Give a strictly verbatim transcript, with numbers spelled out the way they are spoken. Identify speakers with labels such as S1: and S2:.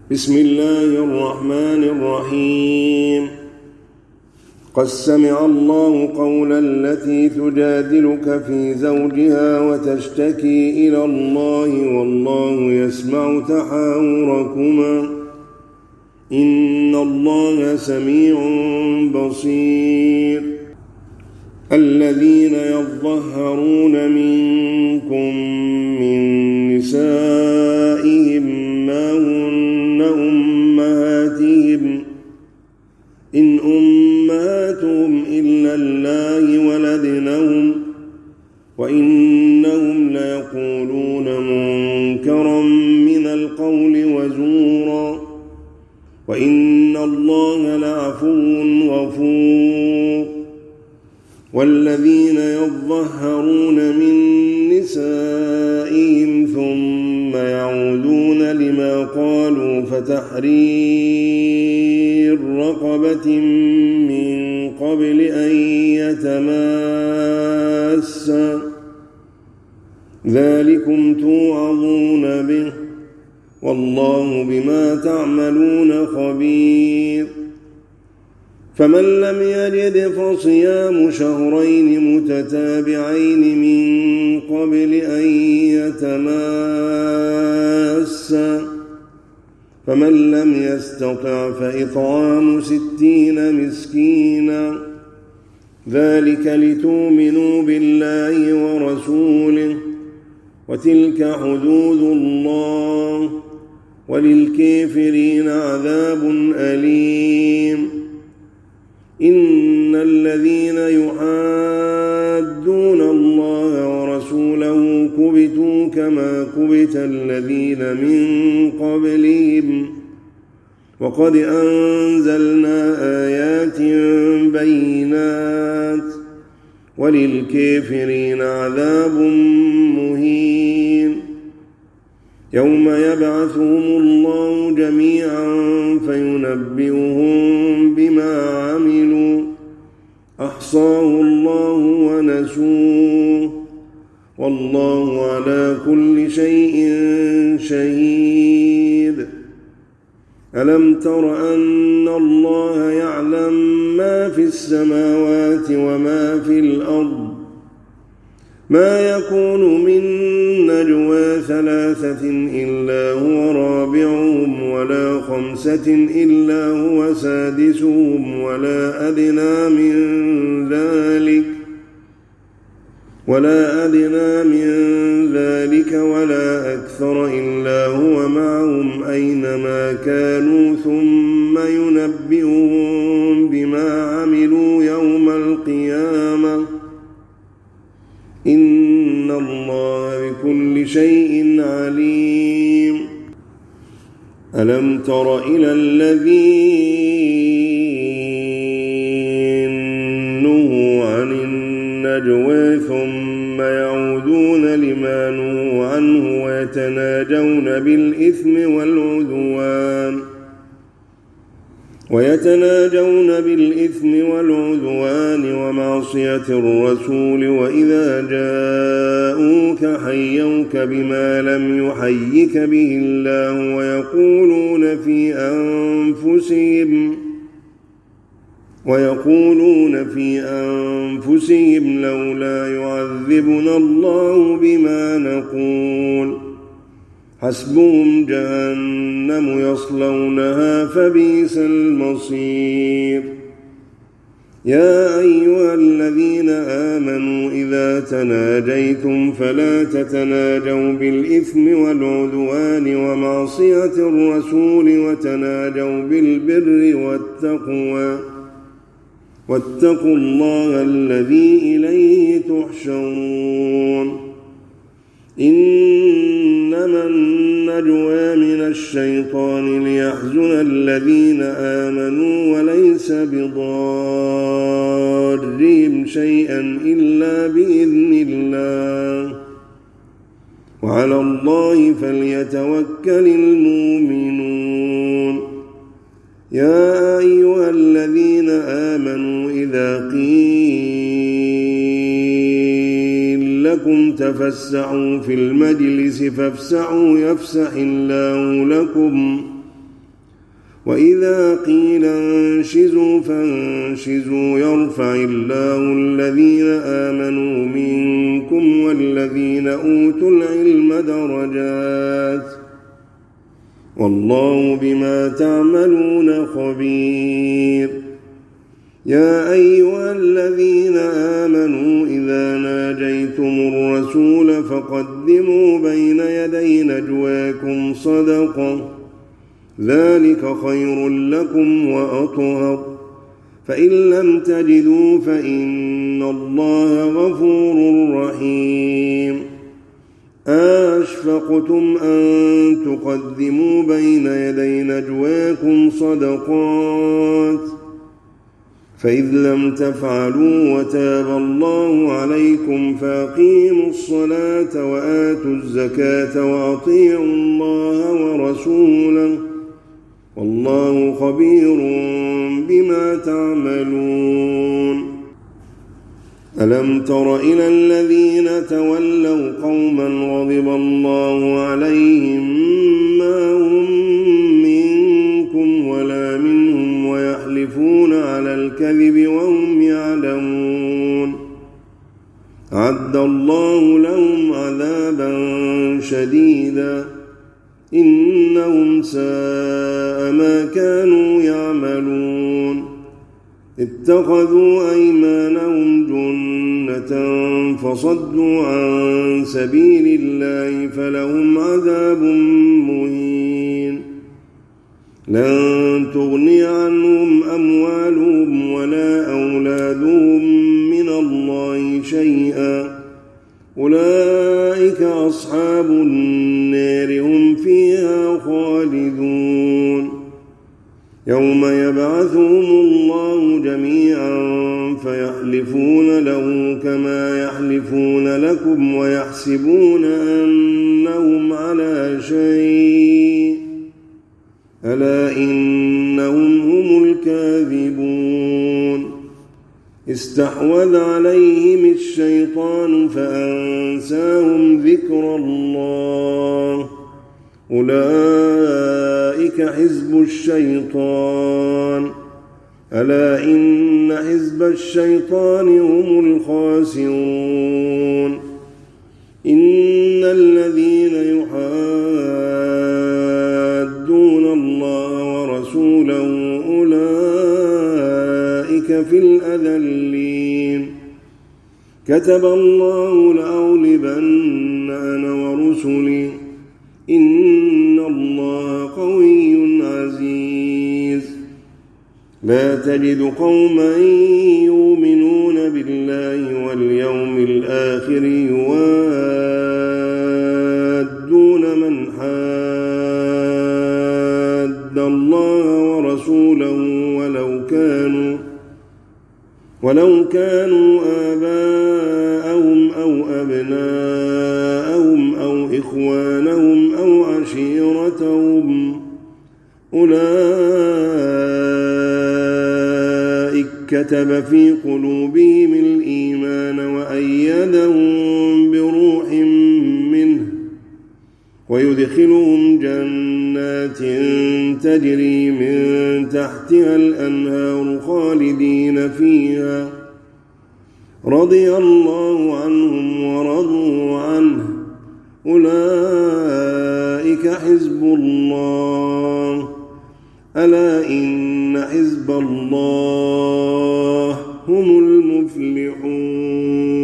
S1: بسم الله الرحمن الرحيم. قد سمع الله قول التي تجادلك في زوجها وتشتكي إلى الله والله يسمع تحاوركما إن الله سميع بصير. الذين يظهرون منكم من نسائهم ما هن أمهاتهم إن أمهاتهم إلا الله ولدنهم وإنهم ليقولون منكرا من القول وزورا وإن الله لعفو غفور. والذين يظهرون من نسائهم ثم يعودون لما قالوا فتحرير رقبة من قبل أن يتماسا ذلكم توعظون به والله بما تعملون خبير. فمن لم يجد فصيام شهرين متتابعين من قبل أن يتماسا فمن لم يستطع فإطعام ستين مسكينا ذلك لتؤمنوا بالله ورسوله وتلك حدود الله وللكافرين عذاب أليم. إن الذين يحادون الله ورسوله كبتوا كما كبت الذين من قبلهم وقد أنزلنا آيات بينات وللكافرين عذاب مهين. يوم يبعثهم الله جميعا فينبئهم بما عملوا أحصاه الله ونسوه والله على كل شيء شهيد. ألم تر أن الله يعلم ما في السماوات وما في الأرض ما يكون من نجوى ثلاثة إلا هو رابعهم ولا خمسة إلا هو سادسهم ولا أدنى من ذلك ولا أدنى من ذلك ولا أكثر إلا هو معهم أينما كانوا ثم ينبئهم بما عملوا يوم القيامة إن الله بكل شيء عليم. ألم تر إلى الذين نهوا عن النجوى ثم يعودون لما نهوا عنه ويتناجون بالإثم والعدوان ويتناجون بالإثم والعدوان ومعصية الرسول وإذا جاءوك حيوك بما لم يحيك به الله ويقولون في أنفسهم ويقولون في أنفسهم لولا يعذبنا الله بما نقول حسبهم جهنم يصلونها فبئس المصير. يا أيها الذين آمنوا إذا تناجيتم فلا تتناجوا بالإثم والعدوان ومعصية الرسول وتناجوا بالبر والتقوى واتقوا الله الذي إليه تحشرون. إنما النجوى من الشيطان ليحزن الذين آمنوا وليس بضارهم شيئا إلا بإذن الله وعلى الله فليتوكل المؤمنون. يا أيها الذين آمنوا إذا قيل لكم تفسحوا في المجلس فافسحوا يفسح الله لكم وإذا قيل انشزوا فانشزوا يرفع الله الذين آمنوا منكم والذين أوتوا العلم درجات والله بما تعملون خبير. يا أيها الذين آمنوا إذا ناجيتم الرسول فقدموا بين يدي نجواكم صدقة ذلك خير لكم وأطهر فإن لم تجدوا فإن الله غفور رحيم. أشفقتم أن تقدموا بين يدي نجواكم صدقات فإذ لم تفعلوا وتاب الله عليكم فأقيموا الصلاة وآتوا الزكاة وأطيعوا الله ورسوله والله خبير بما تعملون. ألم تر إلى الذين تولوا قوما غضب الله عليهم ما هم منكم ولا منهم ويحلفون على الكذب وهم يعلمون أعد الله لهم عذابا شديدا إنهم ساء ما كانوا يعملون. اتخذوا أيمانهم جنة فصدوا عن سبيل الله فلهم عذاب مهين. لن تغني عنهم أموالهم ولا أولادهم من الله شيئا أولئك أصحاب النار هم فيها خالدون. يوم يبعثهم الله جميعا فيحلفون له كما يحلفون لكم ويحسبون أنهم على شيء ألا إنهم هم الكاذبون. استحوذ عليهم الشيطان فأنساهم ذكر الله أولئك حزب الشيطان ألا إن حزب الشيطان هم الخاسرون. إن الذين يحادون الله ورسوله أولئك في الأذلين. كتب الله لأغلبن أنا ورسلي إن الله قوي عزيز. لا تجد قوما يؤمنون بالله واليوم الآخر يوادون من حاد الله ورسوله ولو كانوا ولو كانوا آباءهم أو أبناءهم أو إخوانهم أو عشيرتهم أولئك كتب في قلوبهم الإيمان وأيدهم بروح منه ويدخلهم جنات تجري من تحتها الأنهار خالدين فيها رضي الله عنهم ورضوا عنه أولئك حزب الله ألا إن حزب الله هم المفلحون.